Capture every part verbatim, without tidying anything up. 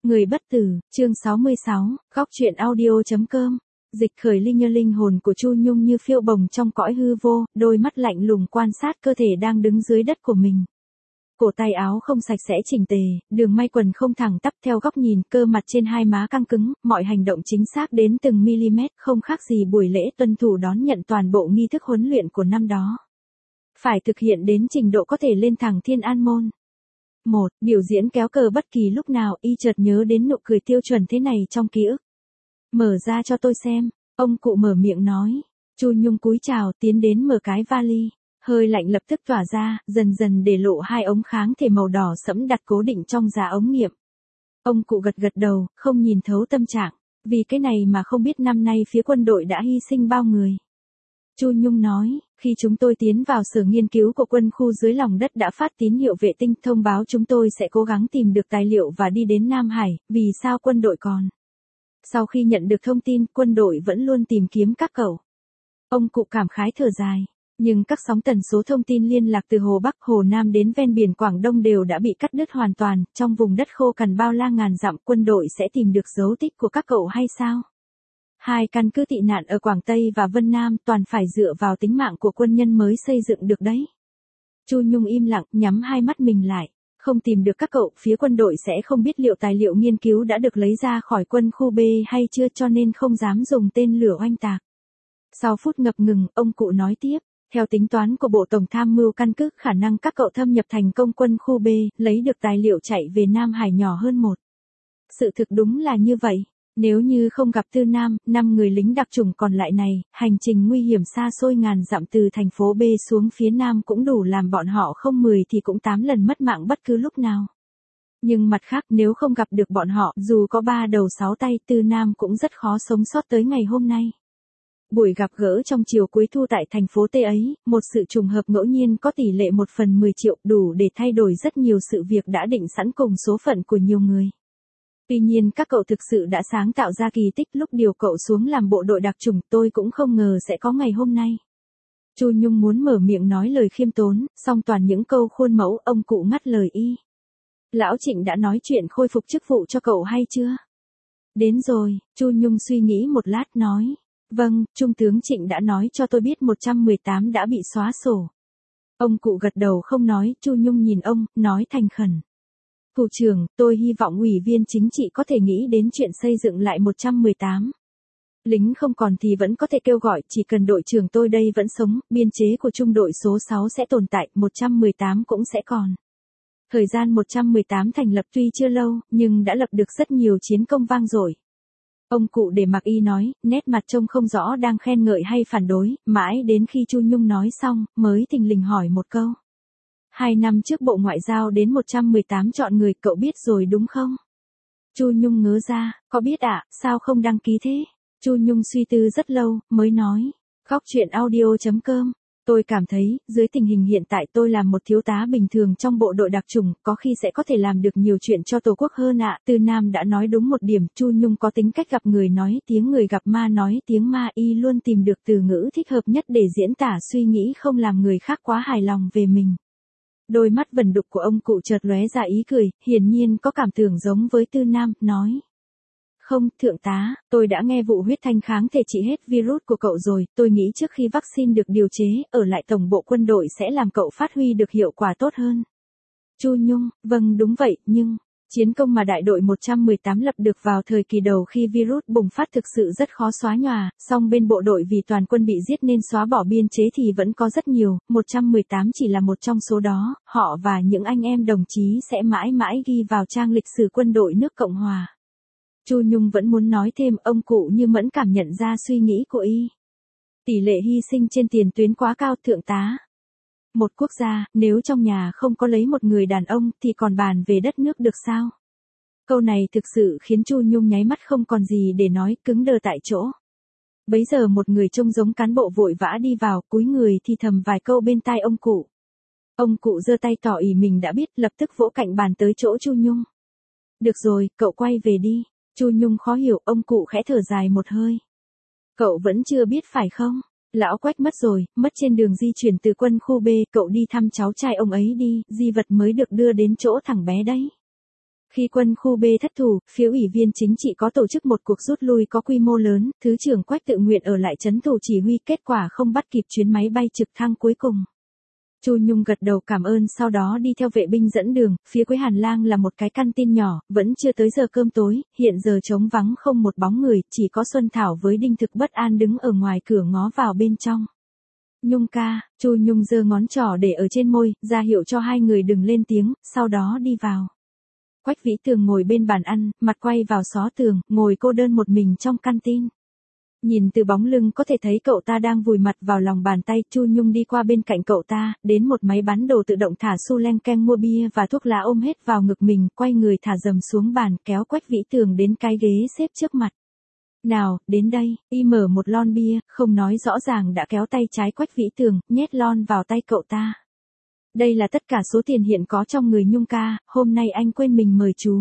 Người bất tử, chương sáu mươi sáu, góc truyện audio.com. Dịch khởi linh như linh hồn của Chu Nhung như phiêu bồng trong cõi hư vô, đôi mắt lạnh lùng quan sát cơ thể đang đứng dưới đất của mình. Cổ tay áo không sạch sẽ chỉnh tề, đường may quần không thẳng tắp theo góc nhìn, cơ mặt trên hai má căng cứng, mọi hành động chính xác đến từng mm, không khác gì buổi lễ tuân thủ đón nhận toàn bộ nghi thức huấn luyện của năm đó. Phải thực hiện đến trình độ có thể lên thẳng Thiên An Môn. Một, biểu diễn kéo cờ bất kỳ lúc nào, y chợt nhớ đến nụ cười tiêu chuẩn thế này trong ký ức. Mở ra cho tôi xem, ông cụ mở miệng nói. Chu Nhung cúi chào, tiến đến mở cái vali. Hơi lạnh lập tức tỏa ra, dần dần để lộ hai ống kháng thể màu đỏ sẫm đặt cố định trong giá ống nghiệm. Ông cụ gật gật đầu, không nhìn thấu tâm trạng. Vì cái này mà không biết năm nay phía quân đội đã hy sinh bao người. Chu Nhung nói, khi chúng tôi tiến vào sở nghiên cứu của quân khu dưới lòng đất đã phát tín hiệu vệ tinh thông báo chúng tôi sẽ cố gắng tìm được tài liệu và đi đến Nam Hải, vì sao quân đội còn. Sau khi nhận được thông tin, quân đội vẫn luôn tìm kiếm các cậu. Ông cụ cảm khái thở dài, nhưng các sóng tần số thông tin liên lạc từ Hồ Bắc, Hồ Nam đến ven biển Quảng Đông đều đã bị cắt đứt hoàn toàn, trong vùng đất khô cằn bao la ngàn dặm quân đội sẽ tìm được dấu tích của các cậu hay sao? Hai căn cứ tị nạn ở Quảng Tây và Vân Nam toàn phải dựa vào tính mạng của quân nhân mới xây dựng được đấy. Chu Nhung im lặng, nhắm hai mắt mình lại. Không tìm được các cậu, phía quân đội sẽ không biết liệu tài liệu nghiên cứu đã được lấy ra khỏi quân khu B hay chưa, cho nên không dám dùng tên lửa oanh tạc. Sau phút ngập ngừng, ông cụ nói tiếp. Theo tính toán của Bộ Tổng tham mưu căn cứ, khả năng các cậu thâm nhập thành công quân khu B, lấy được tài liệu chạy về Nam Hải nhỏ hơn một. Sự thực đúng là như vậy. Nếu như không gặp Tư Nam, năm người lính đặc chủng còn lại này, hành trình nguy hiểm xa xôi ngàn dặm từ thành phố B xuống phía Nam cũng đủ làm bọn họ không mười thì cũng tám lần mất mạng bất cứ lúc nào. Nhưng mặt khác, nếu không gặp được bọn họ, dù có ba đầu sáu tay, Tư Nam cũng rất khó sống sót tới ngày hôm nay. Buổi gặp gỡ trong chiều cuối thu tại thành phố T ấy, một sự trùng hợp ngẫu nhiên có tỷ lệ một phần mười triệu, đủ để thay đổi rất nhiều sự việc đã định sẵn cùng số phận của nhiều người. Tuy nhiên các cậu thực sự đã sáng tạo ra kỳ tích, lúc điều cậu xuống làm bộ đội đặc chủng, tôi cũng không ngờ sẽ có ngày hôm nay. Chu Nhung muốn mở miệng nói lời khiêm tốn, song toàn những câu khuôn mẫu, ông cụ ngắt lời y. Lão Trịnh đã nói chuyện khôi phục chức vụ cho cậu hay chưa? Đến rồi, Chu Nhung suy nghĩ một lát nói. Vâng, Trung tướng Trịnh đã nói cho tôi biết một trăm mười tám đã bị xóa sổ. Ông cụ gật đầu không nói, Chu Nhung nhìn ông, nói thành khẩn. Thủ trưởng, tôi hy vọng ủy viên chính trị có thể nghĩ đến chuyện xây dựng lại một trăm mười tám. Lính không còn thì vẫn có thể kêu gọi, chỉ cần đội trưởng tôi đây vẫn sống, biên chế của trung đội số sáu sẽ tồn tại, một trăm mười tám cũng sẽ còn. Thời gian một trăm mười tám thành lập tuy chưa lâu, nhưng đã lập được rất nhiều chiến công vang dội. Ông cụ để mặc y nói, nét mặt trông không rõ đang khen ngợi hay phản đối, mãi đến khi Chu Nhung nói xong, mới thình lình hỏi một câu. Hai năm trước Bộ Ngoại giao đến một trăm mười tám chọn người, cậu biết rồi đúng không? Chu Nhung ngớ ra, có biết ạ, à, sao không đăng ký thế? Chu Nhung suy tư rất lâu, mới nói. Góc truyện audio.com. Tôi cảm thấy, dưới tình hình hiện tại tôi là một thiếu tá bình thường trong bộ đội đặc chủng, có khi sẽ có thể làm được nhiều chuyện cho Tổ quốc hơn ạ. À. Tư Nam đã nói đúng một điểm, Chu Nhung có tính cách gặp người nói tiếng người gặp ma nói tiếng ma, y luôn tìm được từ ngữ thích hợp nhất để diễn tả suy nghĩ không làm người khác quá hài lòng về mình. Đôi mắt vẩn đục của ông cụ chợt lóe ra ý cười, hiển nhiên có cảm tưởng giống với Tư Nam, nói. Không, thượng tá, tôi đã nghe vụ huyết thanh kháng thể trị hết virus của cậu rồi, tôi nghĩ trước khi vaccine được điều chế, ở lại tổng bộ quân đội sẽ làm cậu phát huy được hiệu quả tốt hơn. Chu Nhung, vâng đúng vậy, nhưng, chiến công mà đại đội một trăm mười tám lập được vào thời kỳ đầu khi virus bùng phát thực sự rất khó xóa nhòa, song bên bộ đội vì toàn quân bị giết nên xóa bỏ biên chế thì vẫn có rất nhiều, một trăm mười tám chỉ là một trong số đó, họ và những anh em đồng chí sẽ mãi mãi ghi vào trang lịch sử quân đội nước Cộng Hòa. Chu Nhung vẫn muốn nói thêm, ông cụ như mẫn cảm nhận ra suy nghĩ của y. Tỷ lệ hy sinh trên tiền tuyến quá cao, thượng tá. Một quốc gia, nếu trong nhà không có lấy một người đàn ông thì còn bàn về đất nước được sao? Câu này thực sự khiến Chu Nhung nháy mắt không còn gì để nói, cứng đờ tại chỗ. Bấy giờ một người trông giống cán bộ vội vã đi vào, cúi người thì thầm vài câu bên tai ông cụ. Ông cụ giơ tay tỏ ý mình đã biết, lập tức vỗ cạnh bàn tới chỗ Chu Nhung. Được rồi, cậu quay về đi. Chu Nhung khó hiểu, ông cụ khẽ thở dài một hơi. Cậu vẫn chưa biết phải không? Lão Quách mất rồi, mất trên đường di chuyển từ quân khu B, cậu đi thăm cháu trai ông ấy đi, di vật mới được đưa đến chỗ thằng bé đấy. Khi quân khu B thất thủ, phía ủy viên chính trị có tổ chức một cuộc rút lui có quy mô lớn, Thứ trưởng Quách tự nguyện ở lại trấn thủ chỉ huy, kết quả không bắt kịp chuyến máy bay trực thăng cuối cùng. Chu Nhung gật đầu cảm ơn, sau đó đi theo vệ binh dẫn đường, phía cuối hành lang là một cái căn tin nhỏ, vẫn chưa tới giờ cơm tối, hiện giờ trống vắng không một bóng người, chỉ có Xuân Thảo với Đinh Thực bất an đứng ở ngoài cửa ngó vào bên trong. Nhung ca, Chu Nhung giơ ngón trỏ để ở trên môi, ra hiệu cho hai người đừng lên tiếng, sau đó đi vào. Quách Vĩ Tường ngồi bên bàn ăn, mặt quay vào xó tường, ngồi cô đơn một mình trong căn tin. Nhìn từ bóng lưng có thể thấy cậu ta đang vùi mặt vào lòng bàn tay. Chu Nhung đi qua bên cạnh cậu ta, đến một máy bán đồ tự động thả xu leng keng mua bia và thuốc lá ôm hết vào ngực mình, quay người thả dầm xuống bàn, kéo Quách Vĩ Tường đến cái ghế xếp trước mặt. Nào, đến đây, y mở một lon bia, không nói rõ ràng đã kéo tay trái Quách Vĩ Tường, nhét lon vào tay cậu ta. Đây là tất cả số tiền hiện có trong người Nhung ca, hôm nay anh quên mình mời chú.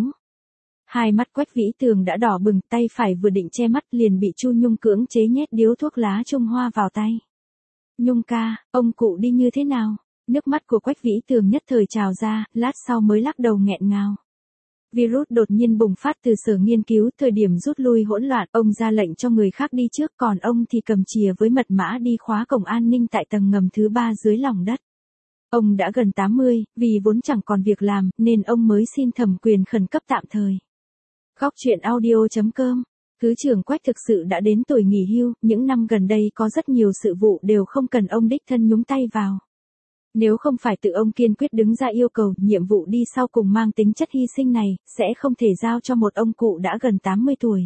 Hai mắt Quách Vĩ Tường đã đỏ bừng, tay phải vừa định che mắt liền bị Chu Nhung cưỡng chế nhét điếu thuốc lá Trung Hoa vào tay. Nhung ca, ông cụ đi như thế nào? Nước mắt của Quách Vĩ Tường nhất thời trào ra, lát sau mới lắc đầu nghẹn ngào. Virus đột nhiên bùng phát từ sở nghiên cứu, thời điểm rút lui hỗn loạn, ông ra lệnh cho người khác đi trước, còn ông thì cầm chìa với mật mã đi khóa cổng an ninh tại tầng ngầm thứ ba dưới lòng đất. Ông đã gần tám mươi, vì vốn chẳng còn việc làm, nên ông mới xin thẩm quyền khẩn cấp tạm thời. Góc truyện audio chấm com. Thứ trưởng Quách thực sự đã đến tuổi nghỉ hưu, những năm gần đây có rất nhiều sự vụ đều không cần ông đích thân nhúng tay vào. Nếu không phải tự ông kiên quyết đứng ra yêu cầu, nhiệm vụ đi sau cùng mang tính chất hy sinh này, sẽ không thể giao cho một ông cụ đã gần tám mươi tuổi.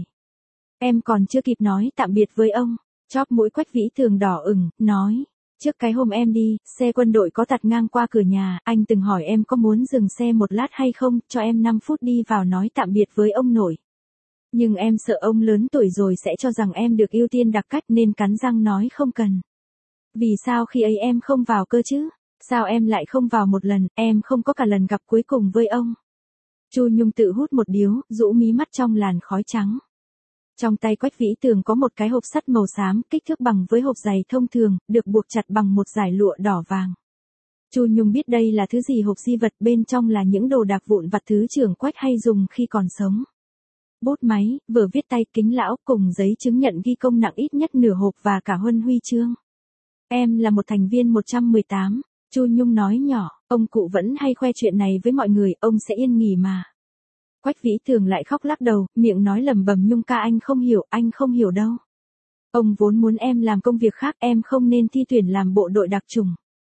Em còn chưa kịp nói tạm biệt với ông, chóp mũi Quách Vĩ Tường đỏ ửng, nói. Trước cái hôm em đi, xe quân đội có tạt ngang qua cửa nhà, anh từng hỏi em có muốn dừng xe một lát hay không, cho em năm phút đi vào nói tạm biệt với ông nội. Nhưng em sợ ông lớn tuổi rồi sẽ cho rằng em được ưu tiên đặc cách nên cắn răng nói không cần. Vì sao khi ấy em không vào cơ chứ? Sao em lại không vào một lần, em không có cả lần gặp cuối cùng với ông. Chu Nhung tự hút một điếu, rũ mí mắt trong làn khói trắng. Trong tay Quách Vĩ Tường có một cái hộp sắt màu xám, kích thước bằng với hộp giày thông thường, được buộc chặt bằng một dải lụa đỏ vàng. Chu Nhung biết đây là thứ gì, hộp di vật, bên trong là những đồ đạc vụn vặt thứ trưởng Quách hay dùng khi còn sống. Bút máy, vở viết tay, kính lão, cùng giấy chứng nhận ghi công nặng ít nhất nửa hộp và cả huân huy chương. Em là một thành viên một trăm mười tám, Chu Nhung nói nhỏ, ông cụ vẫn hay khoe chuyện này với mọi người, ông sẽ yên nghỉ mà. Quách Vĩ Tường lại khóc lắc đầu, miệng nói lầm bầm, Nhung ca anh không hiểu, anh không hiểu đâu. Ông vốn muốn em làm công việc khác, em không nên thi tuyển làm bộ đội đặc chủng.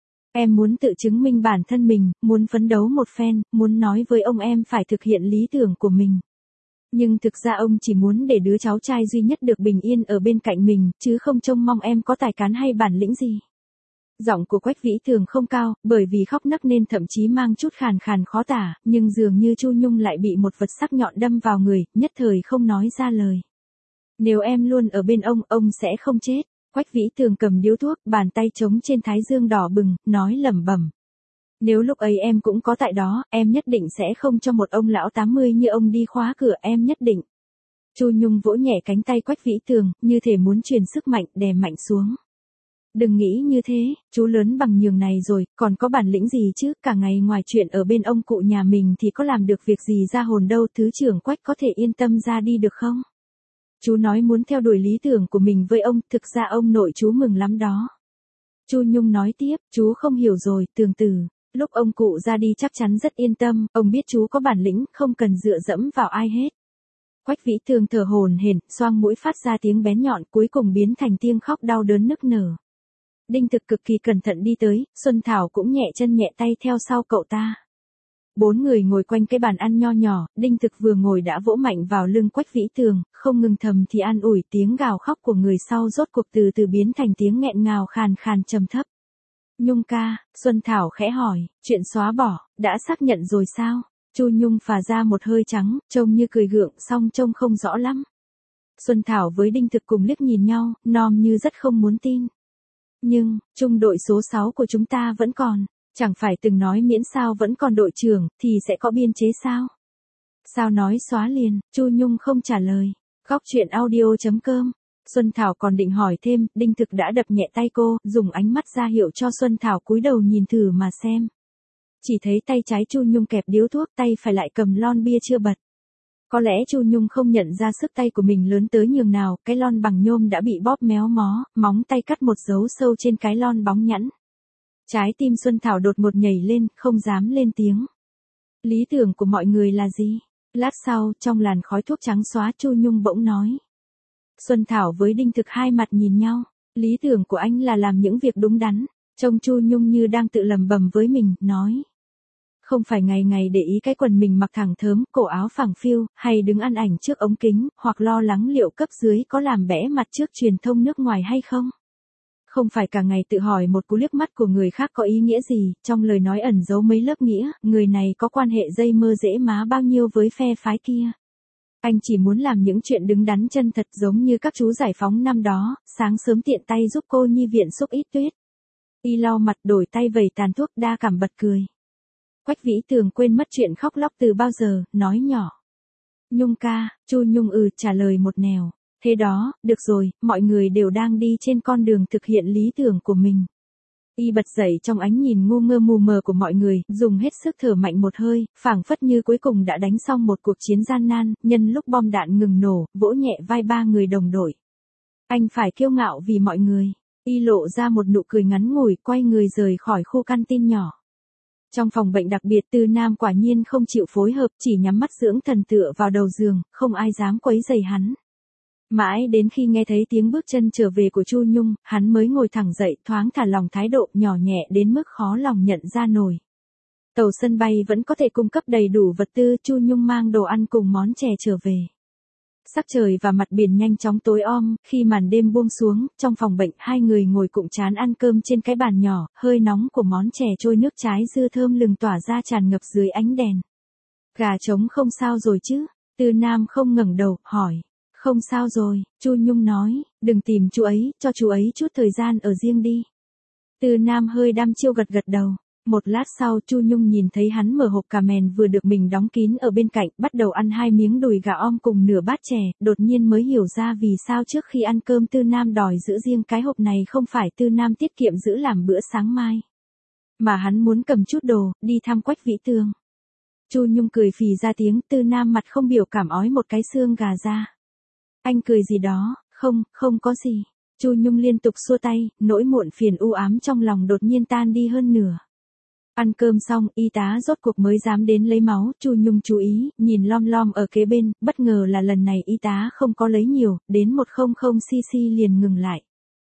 Em muốn tự chứng minh bản thân mình, muốn phấn đấu một phen, muốn nói với ông em phải thực hiện lý tưởng của mình. Nhưng thực ra ông chỉ muốn để đứa cháu trai duy nhất được bình yên ở bên cạnh mình, chứ không trông mong em có tài cán hay bản lĩnh gì. Giọng của Quách Vĩ Tường không cao, bởi vì khóc nấc nên thậm chí mang chút khàn khàn khó tả, nhưng dường như Chu Nhung lại bị một vật sắc nhọn đâm vào người, nhất thời không nói ra lời. Nếu em luôn ở bên ông, ông sẽ không chết. Quách Vĩ Tường cầm điếu thuốc, bàn tay trống trên thái dương đỏ bừng, nói lẩm bẩm. Nếu lúc ấy em cũng có tại đó, em nhất định sẽ không cho một ông lão tám mươi như ông đi khóa cửa, em nhất định. Chu Nhung vỗ nhẹ cánh tay Quách Vĩ Tường, như thể muốn truyền sức mạnh, đè mạnh xuống. Đừng nghĩ như thế, chú lớn bằng nhường này rồi, còn có bản lĩnh gì chứ, cả ngày ngoài chuyện ở bên ông cụ nhà mình thì có làm được việc gì ra hồn đâu. Thứ trưởng Quách có thể yên tâm ra đi được không? Chú nói muốn theo đuổi lý tưởng của mình với ông, thực ra ông nội chú mừng lắm đó. Chu Nhung nói tiếp, chú không hiểu rồi, Tường tử, lúc ông cụ ra đi chắc chắn rất yên tâm, ông biết chú có bản lĩnh, không cần dựa dẫm vào ai hết. Quách Vĩ Tường thở hổn hển, xoang mũi phát ra tiếng bén nhọn, cuối cùng biến thành tiếng khóc đau đớn nức nở. Đinh Thực cực kỳ cẩn thận đi tới, Xuân Thảo cũng nhẹ chân nhẹ tay theo sau cậu ta. Bốn người ngồi quanh cái bàn ăn nho nhỏ, Đinh Thực vừa ngồi đã vỗ mạnh vào lưng Quách Vĩ Tường, không ngừng thầm thì an ủi, tiếng gào khóc của người sau rốt cuộc từ từ biến thành tiếng nghẹn ngào khàn khàn trầm thấp. Nhung ca, Xuân Thảo khẽ hỏi, chuyện xóa bỏ, đã xác nhận rồi sao? Chu Nhung phà ra một hơi trắng, trông như cười gượng, song trông không rõ lắm. Xuân Thảo với Đinh Thực cùng liếc nhìn nhau, nom như rất không muốn tin. Nhưng, trung đội số sáu của chúng ta vẫn còn, chẳng phải từng nói miễn sao vẫn còn đội trưởng, thì sẽ có biên chế sao? Sao nói xóa liền, Chu Nhung không trả lời. Góc truyện audio chấm com. Xuân Thảo còn định hỏi thêm, Đinh Thực đã đập nhẹ tay cô, dùng ánh mắt ra hiệu cho Xuân Thảo cúi đầu nhìn thử mà xem. Chỉ thấy tay trái Chu Nhung kẹp điếu thuốc, tay phải lại cầm lon bia chưa bật. Có lẽ Chu Nhung không nhận ra sức tay của mình lớn tới nhường nào, cái lon bằng nhôm đã bị bóp méo mó, móng tay cắt một dấu sâu trên cái lon bóng nhẵn. Trái tim Xuân Thảo đột ngột nhảy lên, không dám lên tiếng. Lý tưởng của mọi người là gì? Lát sau, trong làn khói thuốc trắng xóa, Chu Nhung bỗng nói. Xuân Thảo với Đinh Thực hai mặt nhìn nhau. Lý tưởng của anh là làm những việc đúng đắn. Trông Chu Nhung như đang tự lầm bầm với mình, nói. Không phải ngày ngày để ý cái quần mình mặc thẳng thớm, cổ áo phẳng phiu, hay đứng ăn ảnh trước ống kính, hoặc lo lắng liệu cấp dưới có làm bẽ mặt trước truyền thông nước ngoài hay không. Không phải cả ngày tự hỏi một cú liếc mắt của người khác có ý nghĩa gì, trong lời nói ẩn giấu mấy lớp nghĩa, người này có quan hệ dây mơ dễ má bao nhiêu với phe phái kia. Anh chỉ muốn làm những chuyện đứng đắn chân thật giống như các chú giải phóng năm đó, sáng sớm tiện tay giúp cô nhi viện xúc ít tuyết. Y lau mặt đổi tay vẩy tàn thuốc đa cảm bật cười. Quách Vĩ Tường quên mất chuyện khóc lóc từ bao giờ, nói nhỏ. Nhung ca, Chu Nhung ừ trả lời một nẻo. Thế đó, được rồi, mọi người đều đang đi trên con đường thực hiện lý tưởng của mình. Y bật dậy trong ánh nhìn ngu ngơ mù mờ của mọi người, dùng hết sức thở mạnh một hơi, phảng phất như cuối cùng đã đánh xong một cuộc chiến gian nan, nhân lúc bom đạn ngừng nổ, vỗ nhẹ vai ba người đồng đội. Anh phải kiêu ngạo vì mọi người. Y lộ ra một nụ cười ngắn ngủi, quay người rời khỏi khu căn tin nhỏ. Trong phòng bệnh đặc biệt, Tư Nam quả nhiên không chịu phối hợp, chỉ nhắm mắt dưỡng thần tựa vào đầu giường, không ai dám quấy rầy hắn. Mãi đến khi nghe thấy tiếng bước chân trở về của Chu Nhung, hắn mới ngồi thẳng dậy, thoáng thả lòng thái độ nhỏ nhẹ đến mức khó lòng nhận ra nổi. Tàu sân bay vẫn có thể cung cấp đầy đủ vật tư, Chu Nhung mang đồ ăn cùng món chè trở về. Sắc trời và mặt biển nhanh chóng tối om, khi màn đêm buông xuống, trong phòng bệnh hai người ngồi cụm chán ăn cơm trên cái bàn nhỏ, hơi nóng của món chè trôi nước trái dưa thơm lừng tỏa ra tràn ngập dưới ánh đèn. Gà trống không sao rồi chứ? Tư Nam không ngẩng đầu, hỏi. Không sao rồi, Chu Nhung nói, đừng tìm chú ấy, cho chú ấy chút thời gian ở riêng đi. Tư Nam hơi đăm chiêu gật gật đầu. Một lát sau Chu Nhung nhìn thấy hắn mở hộp cà mèn vừa được mình đóng kín ở bên cạnh, bắt đầu ăn hai miếng đùi gà om cùng nửa bát chè, đột nhiên mới hiểu ra vì sao trước khi ăn cơm Tư Nam đòi giữ riêng cái hộp này không phải Tư Nam tiết kiệm giữ làm bữa sáng mai. Mà hắn muốn cầm chút đồ, đi thăm Quách Vĩ Tường. Chu Nhung cười phì ra tiếng, Tư Nam mặt không biểu cảm ói một cái xương gà ra. Anh cười gì đó, không, không có gì. Chu Nhung liên tục xua tay, nỗi muộn phiền u ám trong lòng đột nhiên tan đi hơn nửa. Ăn cơm xong, y tá rốt cuộc mới dám đến lấy máu, Chu Nhung chú ý, nhìn lom lom ở kế bên, bất ngờ là lần này y tá không có lấy nhiều, đến một trăm xê-xê liền ngừng lại.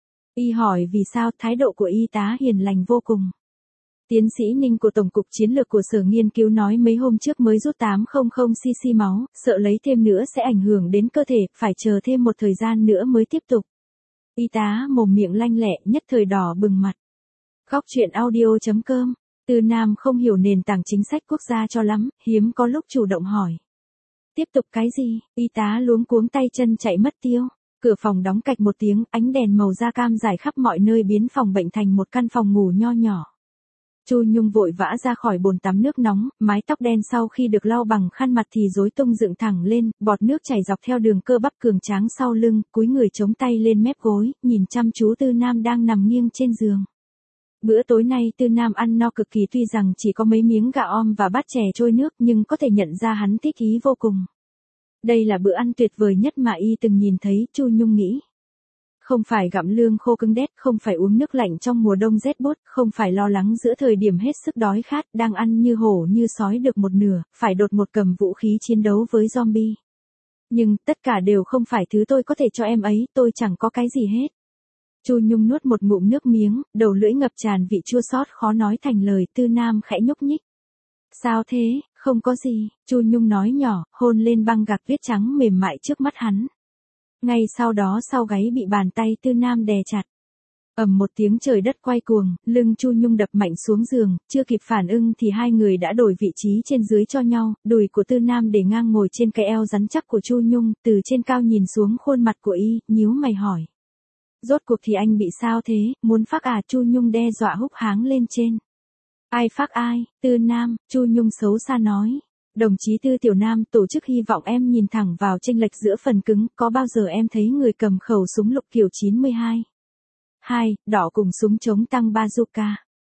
Y hỏi vì sao, thái độ của y tá hiền lành vô cùng. Tiến sĩ Ninh của Tổng cục Chiến lược của Sở Nghiên cứu nói mấy hôm trước mới rút tám trăm xê-xê máu, sợ lấy thêm nữa sẽ ảnh hưởng đến cơ thể, phải chờ thêm một thời gian nữa mới tiếp tục. Y tá mồm miệng lanh lẹ, nhất thời đỏ bừng mặt. Góc truyện audio chấm com. Tư Nam không hiểu nền tảng chính sách quốc gia cho lắm, hiếm có lúc chủ động hỏi. Tiếp tục cái gì? Y tá luống cuống tay chân chạy mất tiêu. Cửa phòng đóng cạch một tiếng, ánh đèn màu da cam rải khắp mọi nơi biến phòng bệnh thành một căn phòng ngủ nho nhỏ. Chu Nhung vội vã ra khỏi bồn tắm nước nóng, mái tóc đen sau khi được lau bằng khăn mặt thì rối tung dựng thẳng lên, bọt nước chảy dọc theo đường cơ bắp cường tráng sau lưng, cúi người chống tay lên mép gối, nhìn chăm chú Tư Nam đang nằm nghiêng trên giường. Bữa tối nay Tư Nam ăn no cực kỳ, tuy rằng chỉ có mấy miếng gà om và bát chè trôi nước nhưng có thể nhận ra hắn thích ý vô cùng. Đây là bữa ăn tuyệt vời nhất mà y từng nhìn thấy, Chu Nhung nghĩ. Không phải gặm lương khô cứng đét, không phải uống nước lạnh trong mùa đông rét buốt, không phải lo lắng giữa thời điểm hết sức đói khát, đang ăn như hổ như sói được một nửa, phải đột một cầm vũ khí chiến đấu với zombie. Nhưng, tất cả đều không phải thứ tôi có thể cho em ấy, tôi chẳng có cái gì hết. Chu Nhung nuốt một ngụm nước miếng, đầu lưỡi ngập tràn vị chua xót khó nói thành lời. Tư Nam khẽ nhúc nhích. Sao thế, không có gì, Chu Nhung nói nhỏ, hôn lên băng gạc tuyết trắng mềm mại trước mắt hắn. Ngay sau đó sau gáy bị bàn tay Tư Nam đè chặt. Ầm một tiếng trời đất quay cuồng, lưng Chu Nhung đập mạnh xuống giường, chưa kịp phản ứng thì hai người đã đổi vị trí trên dưới cho nhau, đùi của Tư Nam để ngang ngồi trên cái eo rắn chắc của Chu Nhung, từ trên cao nhìn xuống khuôn mặt của y, nhíu mày hỏi. Rốt cuộc thì anh bị sao thế, muốn phác à? Chu Nhung đe dọa húc háng lên trên. Ai phác ai? Tư Nam, Chu Nhung xấu xa nói. Đồng chí Tư Tiểu Nam, tổ chức hy vọng em nhìn thẳng vào chênh lệch giữa phần cứng, có bao giờ em thấy người cầm khẩu súng lục kiểu chín mươi hai? Hai, đỏ cùng súng chống tăng bazooka.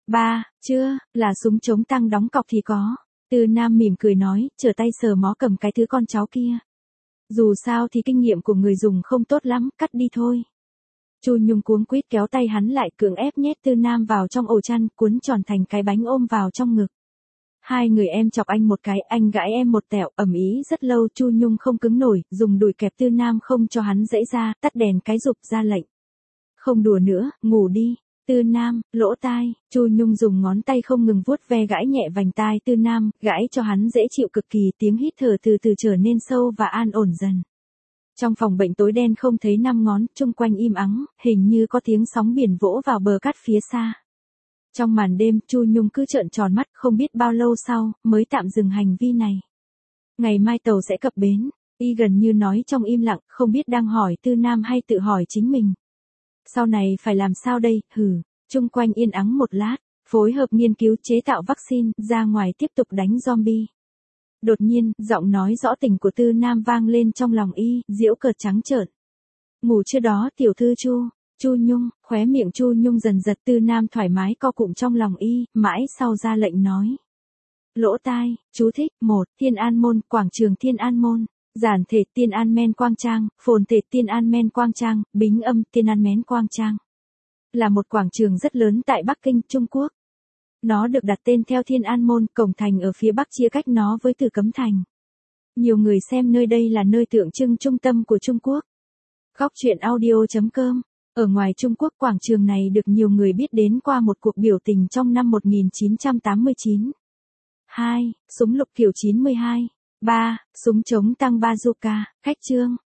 Ba, chưa, là súng chống tăng đóng cọc thì có. Tư Nam mỉm cười nói, trở tay sờ mó cầm cái thứ con cháu kia. Dù sao thì kinh nghiệm của người dùng không tốt lắm, cắt đi thôi. Chu Nhung cuống quýt kéo tay hắn lại, cưỡng ép nhét Tư Nam vào trong ổ chăn, cuốn tròn thành cái bánh ôm vào trong ngực. Hai người em chọc anh một cái, anh gãi em một tẹo, ầm ĩ rất lâu. Chu Nhung không cứng nổi, dùng đùi kẹp Tư Nam không cho hắn dãy ra, tắt đèn cái rụp ra lệnh. Không đùa nữa, ngủ đi. Tư Nam, lỗ tai. Chu Nhung dùng ngón tay không ngừng vuốt ve gãi nhẹ vành tai Tư Nam, gãi cho hắn dễ chịu cực kỳ, tiếng hít thở từ từ trở nên sâu và an ổn dần. Trong phòng bệnh tối đen không thấy năm ngón, chung quanh im ắng, hình như có tiếng sóng biển vỗ vào bờ cát phía xa. Trong màn đêm, Chu Nhung cứ trợn tròn mắt, không biết bao lâu sau, mới tạm dừng hành vi này. Ngày mai tàu sẽ cập bến, y gần như nói trong im lặng, không biết đang hỏi Tư Nam hay tự hỏi chính mình. Sau này phải làm sao đây, hừ, chung quanh yên ắng một lát, phối hợp nghiên cứu chế tạo vaccine, ra ngoài tiếp tục đánh zombie. Đột nhiên, giọng nói rõ tình của Tư Nam vang lên trong lòng y, giễu cợt trắng trợn. Ngủ chưa đó tiểu thư Chu, Chu Nhung, khóe miệng Chu Nhung dần giật. Tư Nam thoải mái co cụm trong lòng y, mãi sau ra lệnh nói. Lỗ tai, chú thích, một, Thiên An Môn, quảng trường Thiên An Môn, giản thể Thiên An Men Quang Trang, phồn thể Thiên An Men Quang Trang, bính âm Thiên An Men Quang Trang. Là một quảng trường rất lớn tại Bắc Kinh, Trung Quốc. Nó được đặt tên theo Thiên An Môn, cổng thành ở phía bắc chia cách nó với Tử Cấm Thành. Nhiều người xem nơi đây là nơi tượng trưng trung tâm của Trung Quốc. Góc truyện audio chấm com. Ở ngoài Trung Quốc, quảng trường này được nhiều người biết đến qua một cuộc biểu tình trong năm một nghìn chín trăm tám mươi chín. hai. Súng lục kiểu chín mươi hai. ba. Súng chống tăng bazooka, khách trương.